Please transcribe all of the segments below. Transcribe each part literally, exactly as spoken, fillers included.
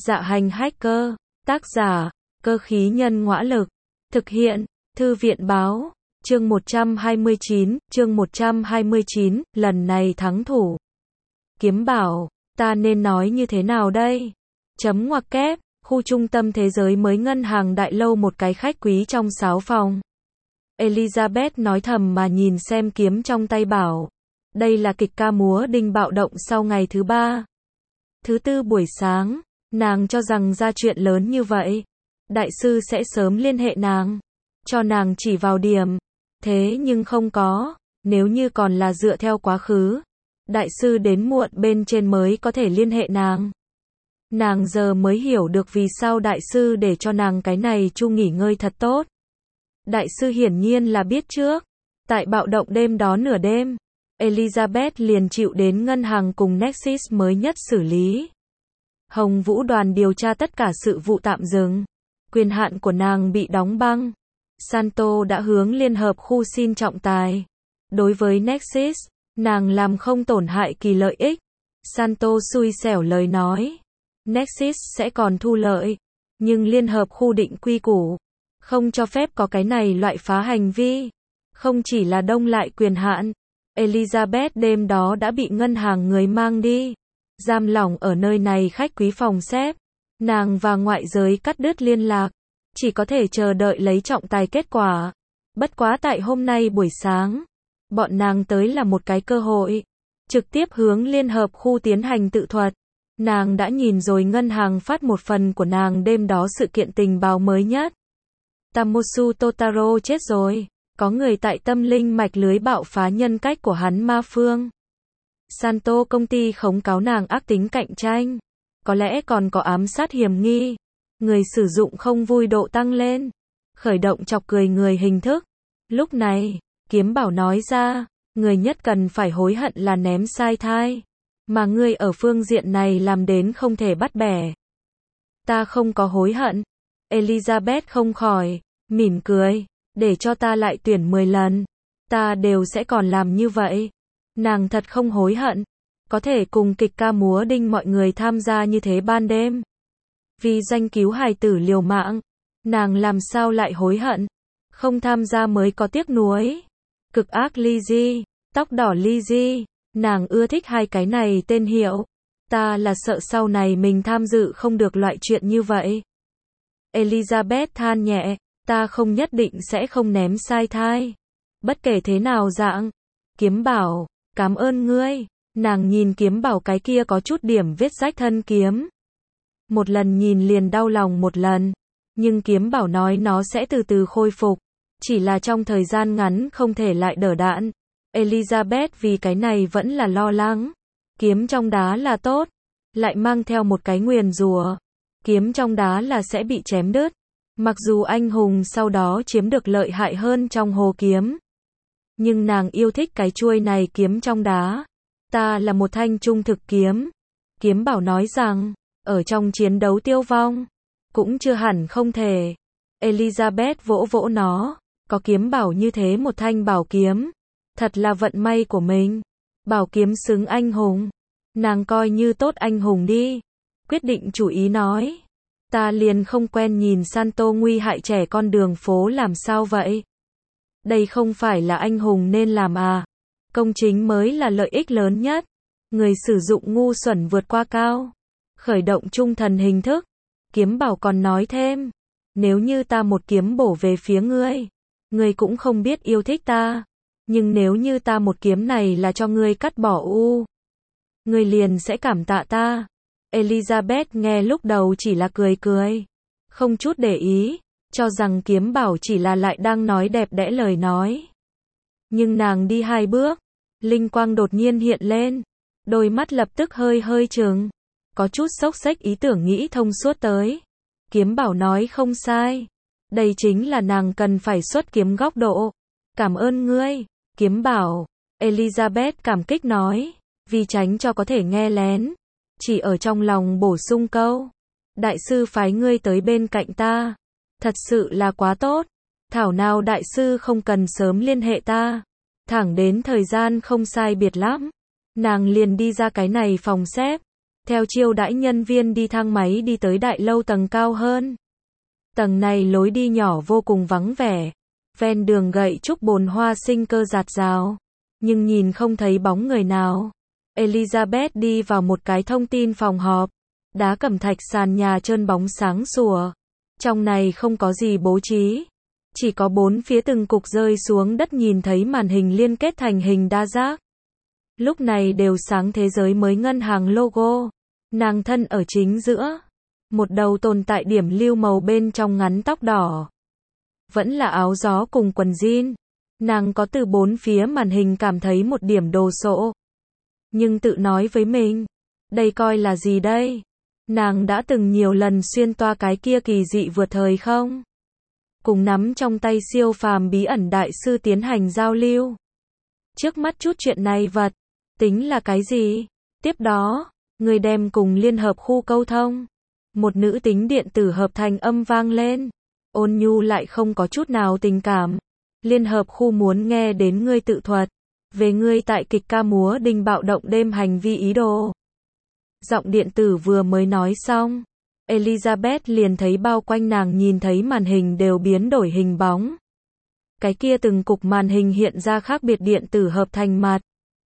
Dạ hành hacker, tác giả, cơ khí nhân ngõa lực, thực hiện, thư viện báo, chương một trăm hai mươi chín, chương một trăm hai mươi chín, lần này thắng thủ. Kiếm bảo, ta nên nói như thế nào đây? Chấm ngoặc kép, khu trung tâm thế giới mới ngân hàng đại lâu một cái khách quý trong sáu phòng. Elizabeth nói thầm mà nhìn xem kiếm trong tay bảo. Đây là kịch ca múa đinh bạo động sau ngày thứ ba. Thứ tư buổi sáng, nàng cho rằng ra chuyện lớn như vậy. Đại sư sẽ sớm liên hệ nàng, cho nàng chỉ vào điểm. Thế nhưng không có, nếu như còn là dựa theo quá khứ. Đại sư đến muộn bên trên mới có thể liên hệ nàng. Nàng giờ mới hiểu được vì sao đại sư để cho nàng cái này chu nghỉ ngơi thật tốt. Đại sư hiển nhiên là biết trước. Tại bạo động đêm đó nửa đêm, Elizabeth liền chịu đến ngân hàng cùng Nexus mới nhất xử lý. Hồng Vũ đoàn điều tra tất cả sự vụ tạm dừng. Quyền hạn của nàng bị đóng băng. Santo đã hướng liên hợp khu xin trọng tài. Đối với Nexus, nàng làm không tổn hại kỳ lợi ích. Santo xui xẻo lời nói. Nexus sẽ còn thu lợi. Nhưng liên hợp khu định quy củ. Không cho phép có cái này loại phá hành vi. Không chỉ là đông lại quyền hạn. Elizabeth đêm đó đã bị ngân hàng người mang đi. Giam lỏng ở nơi này khách quý phòng xếp. Nàng và ngoại giới cắt đứt liên lạc. Chỉ có thể chờ đợi lấy trọng tài kết quả. Bất quá tại hôm nay buổi sáng, bọn nàng tới là một cái cơ hội. Trực tiếp hướng liên hợp khu tiến hành tự thuật. Nàng đã nhìn rồi ngân hàng phát một phần của nàng đêm đó sự kiện tình báo mới nhất. Tamosu Totaro chết rồi. Có người tại tâm linh mạch lưới bạo phá nhân cách của hắn ma phương. Santo công ty khống cáo nàng ác tính cạnh tranh. Có lẽ còn có ám sát hiểm nghi. Người sử dụng không vui độ tăng lên. Khởi động chọc cười người hình thức. Lúc này, kiếm bảo nói ra, người nhất cần phải hối hận là ném sai thai. Mà ngươi ở phương diện này làm đến không thể bắt bẻ. Ta không có hối hận. Elizabeth không khỏi, mỉm cười. Để cho ta lại tuyển mười lần. Ta đều sẽ còn làm như vậy. Nàng thật không hối hận. Có thể cùng kịch ca múa đinh mọi người tham gia như thế ban đêm. Vì danh cứu hài tử liều mạng. Nàng làm sao lại hối hận. Không tham gia mới có tiếc nuối. Cực ác Lizzie, tóc đỏ Lizzie. Nàng ưa thích hai cái này tên hiệu. Ta là sợ sau này mình tham dự không được loại chuyện như vậy. Elizabeth than nhẹ. Ta không nhất định sẽ không ném sai thai. Bất kể thế nào dạng. Kiếm bảo, cảm ơn ngươi. Nàng nhìn kiếm bảo cái kia có chút điểm vết rách thân kiếm. Một lần nhìn liền đau lòng một lần. Nhưng kiếm bảo nói nó sẽ từ từ khôi phục. Chỉ là trong thời gian ngắn không thể lại đỡ đạn. Elizabeth vì cái này vẫn là lo lắng. Kiếm trong đá là tốt. Lại mang theo một cái nguyền rủa. Kiếm trong đá là sẽ bị chém đứt. Mặc dù anh hùng sau đó chiếm được lợi hại hơn trong hồ kiếm. Nhưng nàng yêu thích cái chuôi này kiếm trong đá. Ta là một thanh trung thực kiếm. Kiếm bảo nói rằng, ở trong chiến đấu tiêu vong, cũng chưa hẳn không thể. Elizabeth vỗ vỗ nó, có kiếm bảo như thế một thanh bảo kiếm. Thật là vận may của mình. Bảo kiếm xứng anh hùng. Nàng coi như tốt anh hùng đi. Quyết định chủ ý nói. Ta liền không quen nhìn Santo nguy hại trẻ con đường phố làm sao vậy? Đây không phải là anh hùng nên làm à? Công chính mới là lợi ích lớn nhất. Người sử dụng ngu xuẩn vượt qua cao. Khởi động trung thần hình thức. Kiếm bảo còn nói thêm. Nếu như ta một kiếm bổ về phía ngươi. Ngươi cũng không biết yêu thích ta. Nhưng nếu như ta một kiếm này là cho ngươi cắt bỏ u. Ngươi liền sẽ cảm tạ ta. Elizabeth nghe lúc đầu chỉ là cười cười. Không chút để ý. Cho rằng kiếm bảo chỉ là lại đang nói đẹp đẽ lời nói. Nhưng nàng đi hai bước. Linh quang đột nhiên hiện lên. Đôi mắt lập tức hơi hơi trừng. Có chút xốc xếch ý tưởng nghĩ thông suốt tới. Kiếm bảo nói không sai. Đây chính là nàng cần phải xuất kiếm góc độ. Cảm ơn ngươi. Kiếm bảo. Elizabeth cảm kích nói. Vì tránh cho có thể nghe lén. Chỉ ở trong lòng bổ sung câu. Đại sư phái ngươi tới bên cạnh ta. Thật sự là quá tốt. Thảo nào đại sư không cần sớm liên hệ ta. Thẳng đến thời gian không sai biệt lắm. Nàng liền đi ra cái này phòng xếp. theo chiêu đãi nhân viên đi thang máy đi tới đại lâu tầng cao hơn. Tầng này lối đi nhỏ vô cùng vắng vẻ, ven đường gậy trúc bồn hoa sinh cơ rạt rào, nhưng nhìn không thấy bóng người nào. Elizabeth đi vào một cái thông tin phòng họp, đá cẩm thạch sàn nhà trơn bóng sáng sủa. Trong này không có gì bố trí, chỉ có bốn phía từng cục rơi xuống đất nhìn thấy màn hình liên kết thành hình đa giác. Lúc này đều sáng thế giới mới ngân hàng logo, nàng thân ở chính giữa, một đầu tồn tại điểm lưu màu bên trong ngắn tóc đỏ. Vẫn là áo gió cùng quần jean, nàng có từ bốn phía màn hình cảm thấy một điểm đồ sộ. Nhưng tự nói với mình, đây coi là gì đây? Nàng đã từng nhiều lần xuyên toa cái kia kỳ dị vượt thời không? Cùng nắm trong tay siêu phàm bí ẩn đại sư tiến hành giao lưu. Trước mắt chút chuyện này vật, tính là cái gì? Tiếp đó, người đem cùng liên hợp khu câu thông. Một nữ tính điện tử hợp thành âm vang lên. Ôn nhu lại không có chút nào tình cảm. Liên hợp khu muốn nghe đến ngươi tự thuật. Về ngươi tại kịch ca múa đinh bạo động đêm hành vi ý đồ. Giọng điện tử vừa mới nói xong, Elizabeth liền thấy bao quanh nàng nhìn thấy màn hình đều biến đổi hình bóng. Cái kia từng cục màn hình hiện ra khác biệt điện tử hợp thành mặt.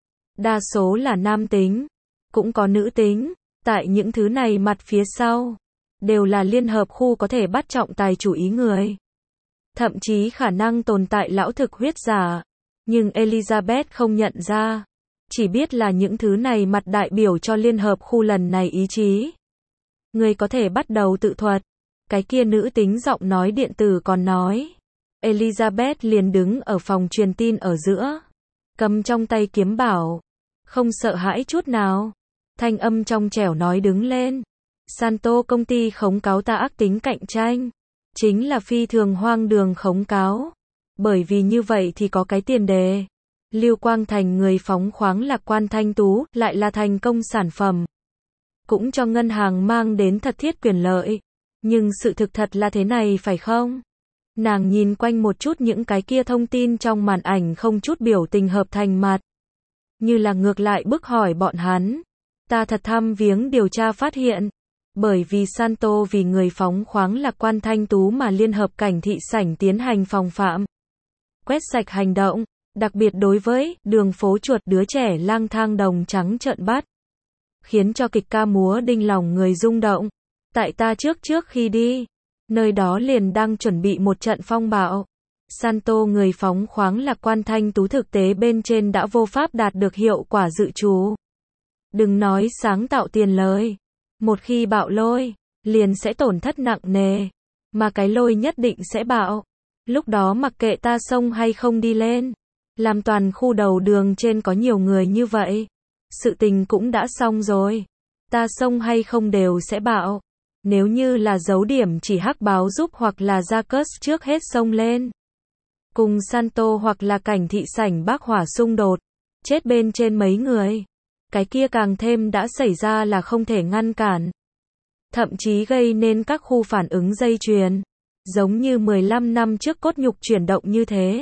Đa số là nam tính, cũng có nữ tính, tại những thứ này mặt phía sau, đều là liên hợp khu có thể bắt trọng tài chủ ý người. Thậm chí khả năng tồn tại lão thực huyết giả, nhưng Elizabeth không nhận ra. Chỉ biết là những thứ này mặt đại biểu cho liên hợp khu lần này ý chí. Người có thể bắt đầu tự thuật. Cái kia nữ tính giọng nói điện tử còn nói. Elizabeth liền đứng ở phòng truyền tin ở giữa. Cầm trong tay kiếm bảo. Không sợ hãi chút nào. Thanh âm trong trẻo nói đứng lên. Santo công ty khống cáo ta ác tính cạnh tranh. Chính là phi thường hoang đường khống cáo. Bởi vì như vậy thì có cái tiền đề. Lưu Quang Thành người phóng khoáng lạc quan thanh tú, lại là thành công sản phẩm. Cũng cho ngân hàng mang đến thật thiết quyền lợi. Nhưng sự thực thật là thế này phải không? Nàng nhìn quanh một chút những cái kia thông tin trong màn ảnh không chút biểu tình hợp thành mặt. Như là ngược lại bức hỏi bọn hắn. Ta thật thăm viếng điều tra phát hiện. Bởi vì Santo vì người phóng khoáng lạc quan thanh tú mà liên hợp cảnh thị sảnh tiến hành phòng phạm. Quét sạch hành động. Đặc biệt đối với đường phố chuột đứa trẻ lang thang đồng trắng trợn bắt. Khiến cho kịch ca múa đinh lòng người rung động. Tại ta trước trước khi đi, nơi đó liền đang chuẩn bị một trận phong bạo. Santo người phóng khoáng lạc quan thanh tú thực tế bên trên đã vô pháp đạt được hiệu quả dự trù. Đừng nói sáng tạo tiền lời. Một khi bạo lôi, liền sẽ tổn thất nặng nề. Mà cái lôi nhất định sẽ bạo. Lúc đó mặc kệ ta xông hay không đi lên. Làm toàn khu đầu đường trên có nhiều người như vậy. Sự tình cũng đã xong rồi. Ta xông hay không đều sẽ bạo. Nếu như là dấu điểm chỉ hắc báo giúp hoặc là Jacques trước hết xông lên. Cùng Santo hoặc là cảnh thị sảnh bác hỏa xung đột. Chết bên trên mấy người. Cái kia càng thêm đã xảy ra là không thể ngăn cản. Thậm chí gây nên các khu phản ứng dây chuyền. Giống như mười lăm năm trước cốt nhục chuyển động như thế.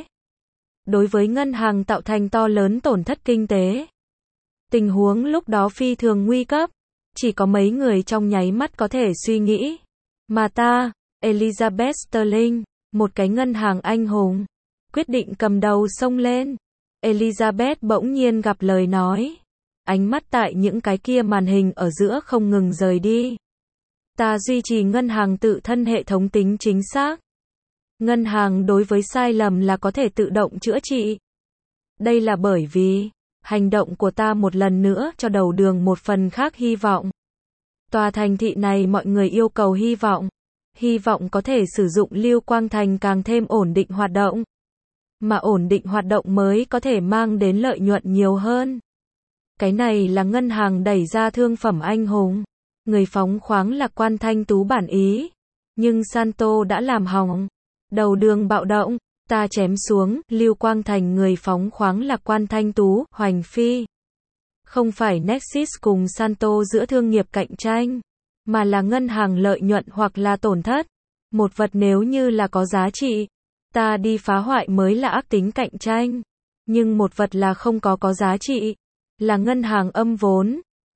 Đối với ngân hàng tạo thành to lớn tổn thất kinh tế. Tình huống lúc đó phi thường nguy cấp. Chỉ có mấy người trong nháy mắt có thể suy nghĩ. Mà ta, Elizabeth Sterling, một cái ngân hàng anh hùng, quyết định cầm đầu xông lên. Elizabeth bỗng nhiên gặp lời nói. Ánh mắt tại những cái kia màn hình ở giữa không ngừng rời đi. Ta duy trì ngân hàng tự thân hệ thống tính chính xác. Ngân hàng đối với sai lầm là có thể tự động chữa trị. Đây là bởi vì, hành động của ta một lần nữa cho đầu đường một phần khác hy vọng. Tòa thành thị này mọi người yêu cầu hy vọng. Hy vọng có thể sử dụng Lưu Quang Thành càng thêm ổn định hoạt động. Mà ổn định hoạt động mới có thể mang đến lợi nhuận nhiều hơn. Cái này là ngân hàng đẩy ra thương phẩm anh hùng. Người phóng khoáng lạc quan thanh tú bản ý. Nhưng Santo đã làm hỏng. Đầu đường bạo động, ta chém xuống, Lưu Quang Thành người phóng khoáng lạc quan thanh tú, hoành phi. Không phải Nexus cùng Santo giữa thương nghiệp cạnh tranh, mà là ngân hàng lợi nhuận hoặc là tổn thất. Một vật nếu như là có giá trị, ta đi phá hoại mới là ác tính cạnh tranh. Nhưng một vật là không có có giá trị, là ngân hàng âm vốn.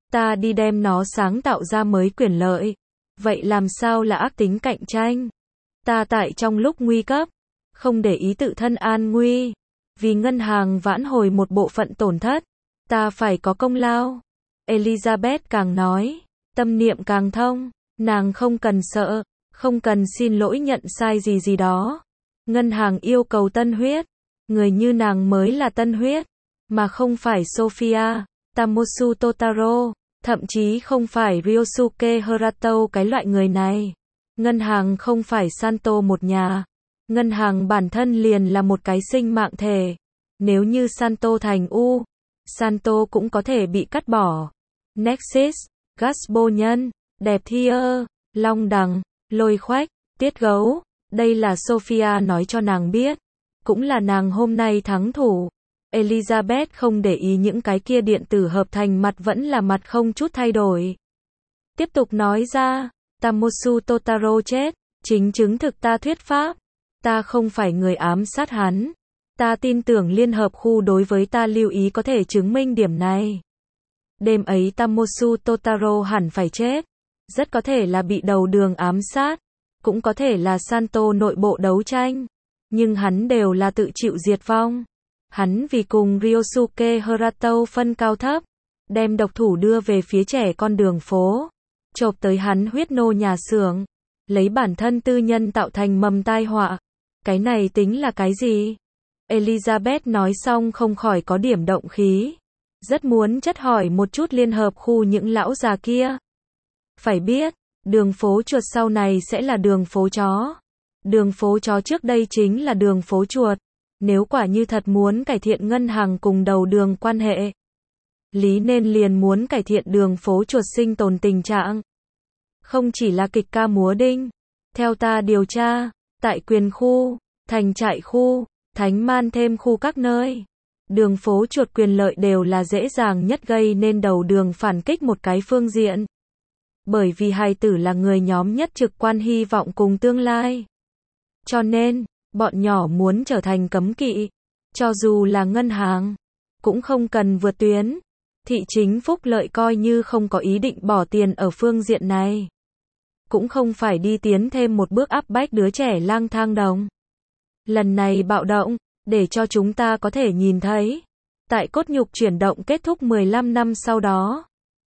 Ta đi đem nó sáng tạo ra mới quyền lợi. Vậy làm sao là ác tính cạnh tranh? Ta tại trong lúc nguy cấp, không để ý tự thân an nguy. Vì ngân hàng vãn hồi một bộ phận tổn thất, ta phải có công lao. Elizabeth càng nói, tâm niệm càng thông, nàng không cần sợ, không cần xin lỗi nhận sai gì gì đó. Ngân hàng yêu cầu tân huyết, người như nàng mới là tân huyết, mà không phải Sophia, Tamosu Totaro, thậm chí không phải Ryosuke Harato cái loại người này. Ngân hàng không phải Santo một nhà. Ngân hàng bản thân liền là một cái sinh mạng thể. Nếu như Santo thành U, Santo cũng có thể bị cắt bỏ. Nexus, Gasbo nhân, đẹp thiơ, long đằng, lôi khoách, tiết gấu. Đây là Sophia nói cho nàng biết. Cũng là nàng hôm nay thắng thủ. Elizabeth không để ý những cái kia điện tử hợp thành mặt vẫn là mặt không chút thay đổi. Tiếp tục nói ra, Tamosu Totaro chết, chính chứng thực ta thuyết pháp. Ta không phải người ám sát hắn. Ta tin tưởng Liên Hợp Khu đối với ta lưu ý có thể chứng minh điểm này. Đêm ấy Tamosu Totaro hẳn phải chết. Rất có thể là bị đầu đường ám sát. Cũng có thể là Santo nội bộ đấu tranh. Nhưng hắn đều là tự chịu diệt vong. Hắn vì cùng Ryosuke Harato phân cao thấp. Đem độc thủ đưa về phía trẻ con đường phố. Chộp tới hắn huyết nô nhà xưởng. Lấy bản thân tư nhân tạo thành mầm tai họa. Cái này tính là cái gì? Elizabeth nói xong không khỏi có điểm động khí. Rất muốn chất hỏi một chút Liên Hợp Khu những lão già kia. Phải biết, đường phố chuột sau này sẽ là đường phố chó. Đường phố chó trước đây chính là đường phố chuột. Nếu quả như thật muốn cải thiện ngân hàng cùng đầu đường quan hệ, lý nên liền muốn cải thiện đường phố chuột sinh tồn tình trạng. Không chỉ là kịch ca múa đinh. Theo ta điều tra, tại quyền khu, thành trại khu, thánh man thêm khu các nơi, đường phố chuột quyền lợi đều là dễ dàng nhất gây nên đầu đường phản kích một cái phương diện. Bởi vì hài tử là người nhóm nhất trực quan hy vọng cùng tương lai. Cho nên, bọn nhỏ muốn trở thành cấm kỵ. Cho dù là ngân hàng, cũng không cần vượt tuyến. Thị chính phúc lợi coi như không có ý định bỏ tiền ở phương diện này. Cũng không phải đi tiến thêm một bước áp bách đứa trẻ lang thang đồng. Lần này bạo động, để cho chúng ta có thể nhìn thấy. Tại cốt nhục chuyển động kết thúc mười lăm năm sau đó.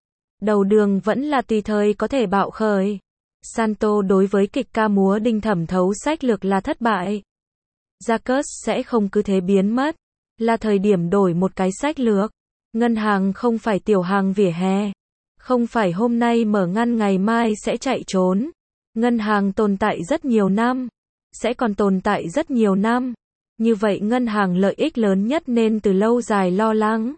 Đầu đường vẫn là tùy thời có thể bạo khởi. Santo đối với kịch ca múa đinh thẩm thấu sách lược là thất bại. Jacques sẽ không cứ thế biến mất. Là thời điểm đổi một cái sách lược. Ngân hàng không phải tiểu hàng vỉa hè. Không phải hôm nay mở ngăn ngày mai sẽ chạy trốn. Ngân hàng tồn tại rất nhiều năm. Sẽ còn tồn tại rất nhiều năm. Như vậy ngân hàng lợi ích lớn nhất nên từ lâu dài lo lắng.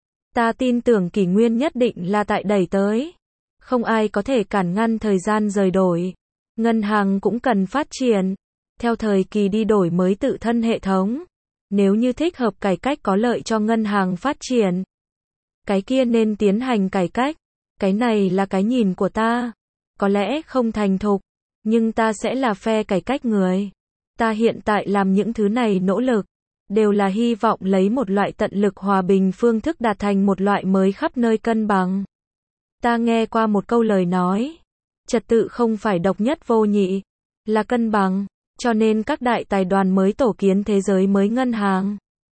Ta tin tưởng kỷ nguyên nhất định là tại đẩy tới. Không ai có thể cản ngăn thời gian rời đổi. Ngân hàng cũng cần phát triển. Theo thời kỳ đi đổi mới tự thân hệ thống. Nếu như thích hợp cải cách có lợi cho ngân hàng phát triển. Cái kia nên tiến hành cải cách. Cái này là cái nhìn của ta. Có lẽ không thành thục. Nhưng ta sẽ là phe cải cách người. Ta hiện tại làm những thứ này nỗ lực. Đều là hy vọng lấy một loại tận lực hòa bình phương thức đạt thành một loại mới khắp nơi cân bằng. Ta nghe qua một câu lời nói. Trật tự không phải độc nhất vô nhị. Là cân bằng. Cho nên các đại tài đoàn mới tổ kiến thế giới mới ngân hàng.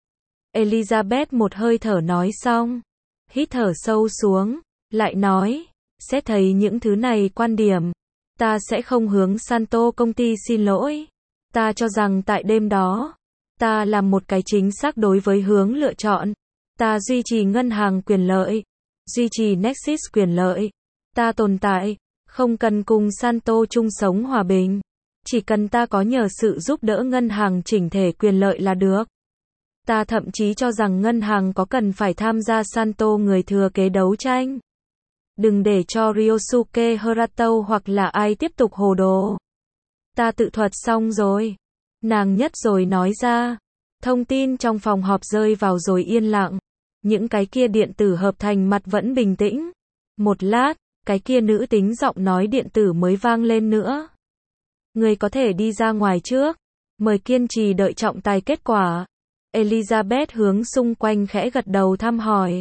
Elizabeth một hơi thở nói xong. Hít thở sâu xuống. Lại nói. Xét thấy những thứ này quan điểm. Ta sẽ không hướng Santo công ty xin lỗi. Ta cho rằng tại đêm đó. Ta làm một cái chính xác đối với hướng lựa chọn. Ta duy trì ngân hàng quyền lợi. Duy trì Nexus quyền lợi. Ta tồn tại. Không cần cùng Santo chung sống hòa bình. Chỉ cần ta có nhờ sự giúp đỡ ngân hàng chỉnh thể quyền lợi là được. Ta thậm chí cho rằng ngân hàng có cần phải tham gia Santo người thừa kế đấu tranh. Đừng để cho Ryosuke Harato hoặc là ai tiếp tục hồ đồ. Ta tự thuật xong rồi. Nàng nhất rồi nói ra. Thông tin trong phòng họp rơi vào rồi yên lặng. Những cái kia điện tử hợp thành mặt vẫn bình tĩnh. Một lát, cái kia nữ tính giọng nói điện tử mới vang lên nữa. Người có thể đi ra ngoài trước. Mời kiên trì đợi trọng tài kết quả. Elizabeth hướng xung quanh khẽ gật đầu thăm hỏi.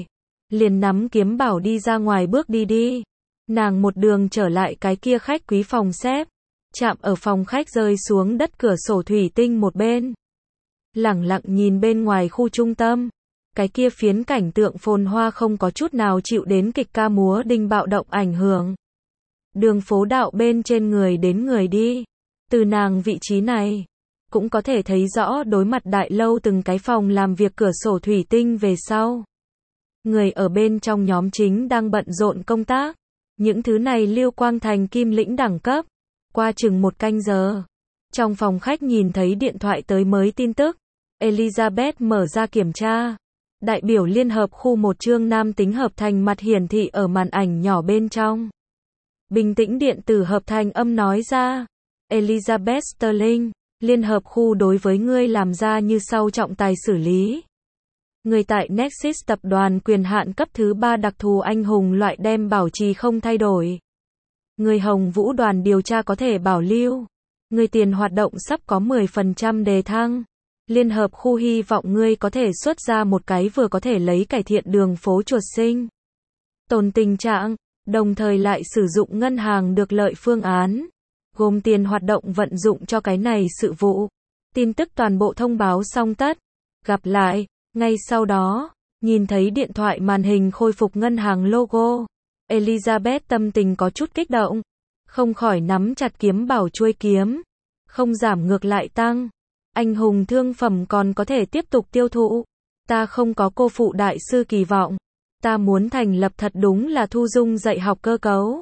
liền nắm kiếm bảo đi ra ngoài bước đi đi. Nàng một đường trở lại cái kia khách quý phòng xếp, chạm ở phòng khách rơi xuống đất cửa sổ thủy tinh một bên. Lẳng lặng nhìn bên ngoài khu trung tâm, cái kia phiến cảnh tượng phồn hoa không có chút nào chịu đến kịch ca múa đinh bạo động ảnh hưởng. Đường phố đạo bên trên người đến người đi, từ nàng vị trí này, cũng có thể thấy rõ đối mặt đại lâu từng cái phòng làm việc cửa sổ thủy tinh về sau. Người ở bên trong nhóm chính đang bận rộn công tác. Những thứ này Lưu Quang Thành kim lĩnh đẳng cấp. Qua chừng một canh giờ, trong phòng khách nhìn thấy điện thoại tới mới tin tức. Elizabeth mở ra kiểm tra. Đại biểu Liên hợp khu một chương nam tính hợp thành mặt hiển thị ở màn ảnh nhỏ bên trong. Bình tĩnh điện tử hợp thành âm nói ra. Elizabeth Sterling, Liên hợp khu đối với ngươi làm ra như sau trọng tài xử lý. Người tại Nexus tập đoàn quyền hạn cấp thứ ba đặc thù anh hùng loại đem bảo trì không thay đổi. Người Hồng Vũ đoàn điều tra có thể bảo lưu. Người tiền hoạt động sắp có mười phần trăm đề thăng. Liên hợp khu hy vọng ngươi có thể xuất ra một cái vừa có thể lấy cải thiện đường phố chuột sinh tồn tình trạng, đồng thời lại sử dụng ngân hàng được lợi phương án, gồm tiền hoạt động vận dụng cho cái này sự vụ. Tin tức toàn bộ thông báo xong tất. Gặp lại. Ngay sau đó, nhìn thấy điện thoại màn hình khôi phục ngân hàng logo, Elizabeth tâm tình có chút kích động, không khỏi nắm chặt kiếm bảo chuôi kiếm, không giảm ngược lại tăng. Anh hùng thương phẩm còn có thể tiếp tục tiêu thụ. Ta không có cô phụ đại sư kỳ vọng. Ta muốn thành lập thật đúng là thu dung dạy học cơ cấu.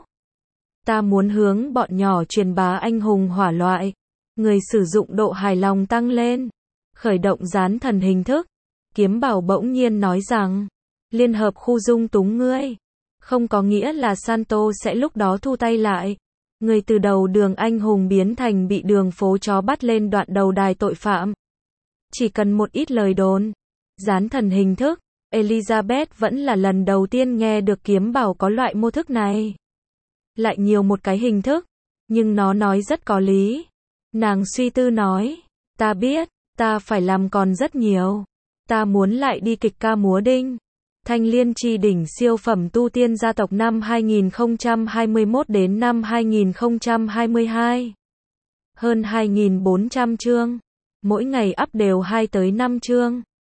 Ta muốn hướng bọn nhỏ truyền bá anh hùng hỏa loại. Người sử dụng độ hài lòng tăng lên. Khởi động dán thần hình thức. Kiếm bảo bỗng nhiên nói rằng, Liên hợp khu dung túng ngươi. Không có nghĩa là Santo sẽ lúc đó thu tay lại. Người từ đầu đường anh hùng biến thành bị đường phố chó bắt lên đoạn đầu đài tội phạm. Chỉ cần một ít lời đồn. Dán thần hình thức. Elizabeth vẫn là lần đầu tiên nghe được kiếm bảo có loại mô thức này. Lại nhiều một cái hình thức. Nhưng nó nói rất có lý. Nàng suy tư nói. Ta biết, ta phải làm còn rất nhiều. Ta muốn lại đi kịch ca múa đinh. Thanh Liên Chi đỉnh siêu phẩm tu tiên gia tộc năm hai nghìn không trăm hai mươi mốt đến năm hai nghìn không trăm hai mươi hai. Hơn hai nghìn bốn trăm chương. Mỗi ngày up đều hai tới năm chương.